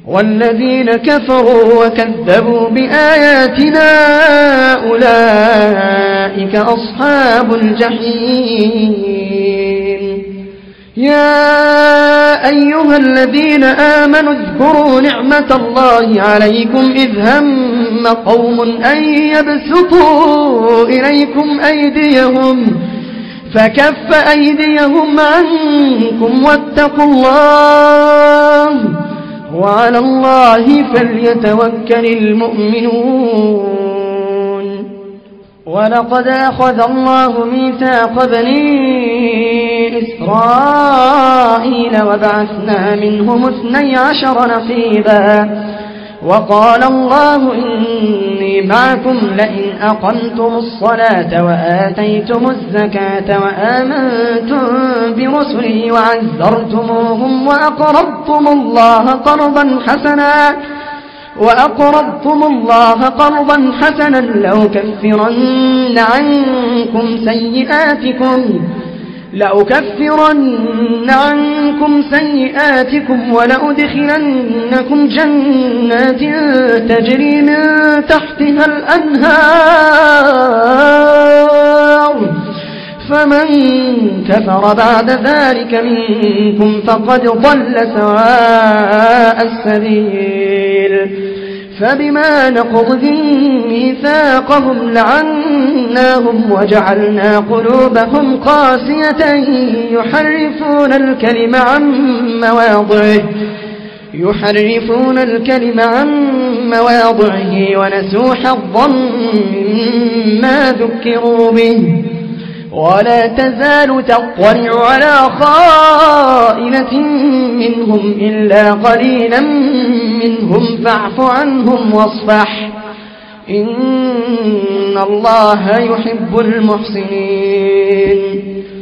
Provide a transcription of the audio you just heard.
والذين كفروا وكذبوا بآياتنا أولئك أصحاب الجحيم. يا أيها الذين آمنوا اذكروا نعمة الله عليكم إذ هم قوم أن يبسطوا إليكم أيديهم فكف أيديهم عنكم واتقوا الله وعلى الله فليتوكل المؤمنون. ولقد أخذ الله ميثاق بني إسرائيل وبعثنا منهم 12 نقيبا وقال الله إني معكم لئن أقمتم الصلاة وآتيتم الزكاة وآمنتم برسلي وعزرتموهم وأقرضتم الله قرضا حسنا لأكفرن عنكم سيئاتكم ولأدخلنكم جنات تجري من تحتها الأنهار فمن كفر بعد ذلك منكم فقد ضل سواء السبيل. فبما نقضهم ميثاقهم لعناهم وجعلنا قلوبهم قاسية يحرفون الكلم عن مواضعه ونسوا حظا مما ذكروا به. ولا تزال تطلع على خائنة منهم إلا قليلا منهم فاعف عنهم واصفح إن الله يحب المحسنين.